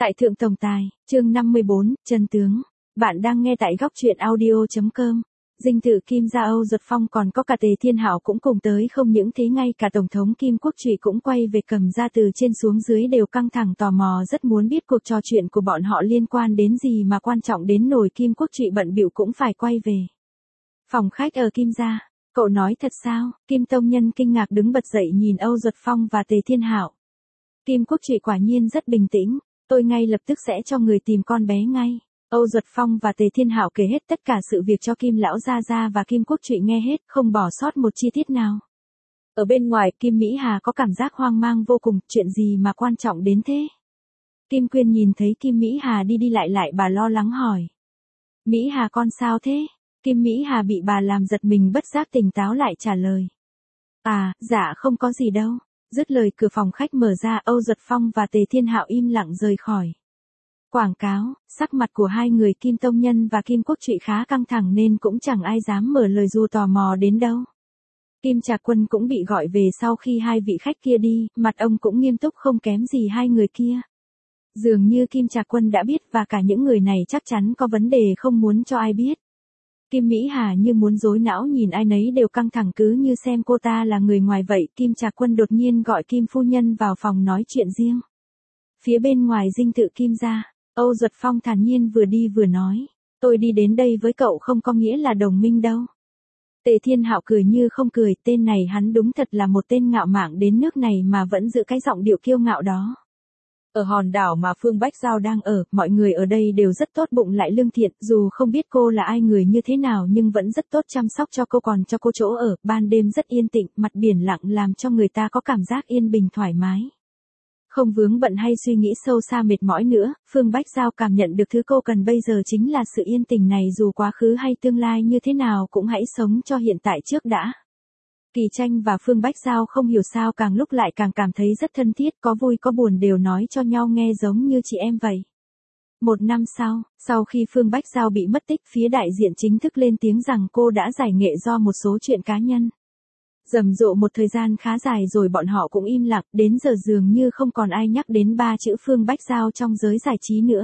Tại Thượng Tổng Tài, chương 54, chân tướng. Bạn đang nghe tại góc truyện audio.com. Dinh thự Kim gia Âu Duật Phong còn có cả Tề Thiên Hạo cũng cùng tới, không những thế ngay cả Tổng thống Kim Quốc Trụy cũng quay về, cầm ra từ trên xuống dưới đều căng thẳng tò mò, rất muốn biết cuộc trò chuyện của bọn họ liên quan đến gì mà quan trọng đến nổi Kim Quốc Trụy bận bịu cũng phải quay về. Phòng khách ở Kim gia. Cậu nói thật sao? Kim Tông Nhân kinh ngạc đứng bật dậy nhìn Âu Duật Phong và Tề Thiên Hạo. Kim Quốc Trụy quả nhiên rất bình tĩnh. Tôi ngay lập tức sẽ cho người tìm con bé ngay. Âu Duật Phong và Tề Thiên Hạo kể hết tất cả sự việc cho Kim Lão Gia Gia và Kim Quốc Trụy nghe hết, không bỏ sót một chi tiết nào. Ở bên ngoài, Kim Mỹ Hà có cảm giác hoang mang vô cùng, chuyện gì mà quan trọng đến thế? Kim Quyên nhìn thấy Kim Mỹ Hà đi đi lại lại, bà lo lắng hỏi. Mỹ Hà con sao thế? Kim Mỹ Hà bị bà làm giật mình, bất giác tỉnh táo lại trả lời. À, dạ không có gì đâu. Dứt lời, cửa phòng khách mở ra, Âu Duật Phong và Tề Thiên Hạo im lặng rời khỏi. Quảng cáo, sắc mặt của hai người Kim Tông Nhân và Kim Quốc Trụy khá căng thẳng nên cũng chẳng ai dám mở lời dù tò mò đến đâu. Kim Trạc Quân cũng bị gọi về sau khi hai vị khách kia đi, mặt ông cũng nghiêm túc không kém gì hai người kia. Dường như Kim Trạc Quân đã biết và cả những người này chắc chắn có vấn đề không muốn cho ai biết. Kim Mỹ Hà như muốn rối não, nhìn ai nấy đều căng thẳng cứ như xem cô ta là người ngoài vậy. Kim Trạc Quân đột nhiên gọi Kim phu nhân vào phòng nói chuyện riêng. Phía bên ngoài dinh thự Kim gia, Âu Duật Phong thản nhiên vừa đi vừa nói. Tôi đi đến đây với cậu không có nghĩa là đồng minh đâu. Tề Thiên Hạo cười như không cười, tên này hắn đúng thật là một tên ngạo mạn đến nước này mà vẫn giữ cái giọng điệu kiêu ngạo đó. Ở hòn đảo mà Phương Bách Giao đang ở, mọi người ở đây đều rất tốt bụng lại lương thiện, dù không biết cô là ai người như thế nào nhưng vẫn rất tốt chăm sóc cho cô, còn cho cô chỗ ở, ban đêm rất yên tĩnh, mặt biển lặng làm cho người ta có cảm giác yên bình thoải mái. Không vướng bận hay suy nghĩ sâu xa mệt mỏi nữa, Phương Bách Giao cảm nhận được thứ cô cần bây giờ chính là sự yên tĩnh này, dù quá khứ hay tương lai như thế nào cũng hãy sống cho hiện tại trước đã. Kỳ Tranh và Phương Bách Giao không hiểu sao càng lúc lại càng cảm thấy rất thân thiết, có vui có buồn đều nói cho nhau nghe giống như chị em vậy. Một năm sau khi Phương Bách Giao bị mất tích, phía đại diện chính thức lên tiếng rằng cô đã giải nghệ do một số chuyện cá nhân. Rầm rộ một thời gian khá dài rồi bọn họ cũng im lặng, đến giờ dường như không còn ai nhắc đến ba chữ Phương Bách Giao trong giới giải trí nữa.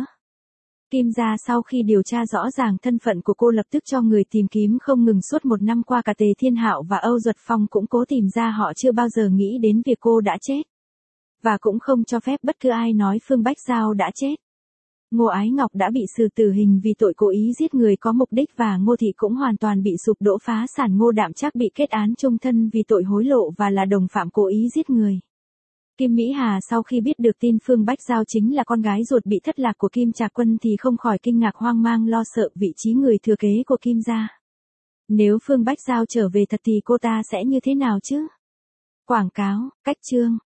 Kim gia sau khi điều tra rõ ràng thân phận của cô lập tức cho người tìm kiếm không ngừng suốt một năm qua, cả Tề Thiên Hạo và Âu Duật Phong cũng cố tìm ra, họ chưa bao giờ nghĩ đến việc cô đã chết. Và cũng không cho phép bất cứ ai nói Phương Bách Giao đã chết. Ngô Ái Ngọc đã bị xử tử hình vì tội cố ý giết người có mục đích và Ngô Thị cũng hoàn toàn bị sụp đổ phá sản. Ngô Đạm Trác bị kết án chung thân vì tội hối lộ và là đồng phạm cố ý giết người. Kim Mỹ Hà sau khi biết được tin Phương Bách Giao chính là con gái ruột bị thất lạc của Kim Trạc Quân thì không khỏi kinh ngạc, hoang mang lo sợ vị trí người thừa kế của Kim gia. Nếu Phương Bách Giao trở về thật thì cô ta sẽ như thế nào chứ? Quảng cáo, cách chương.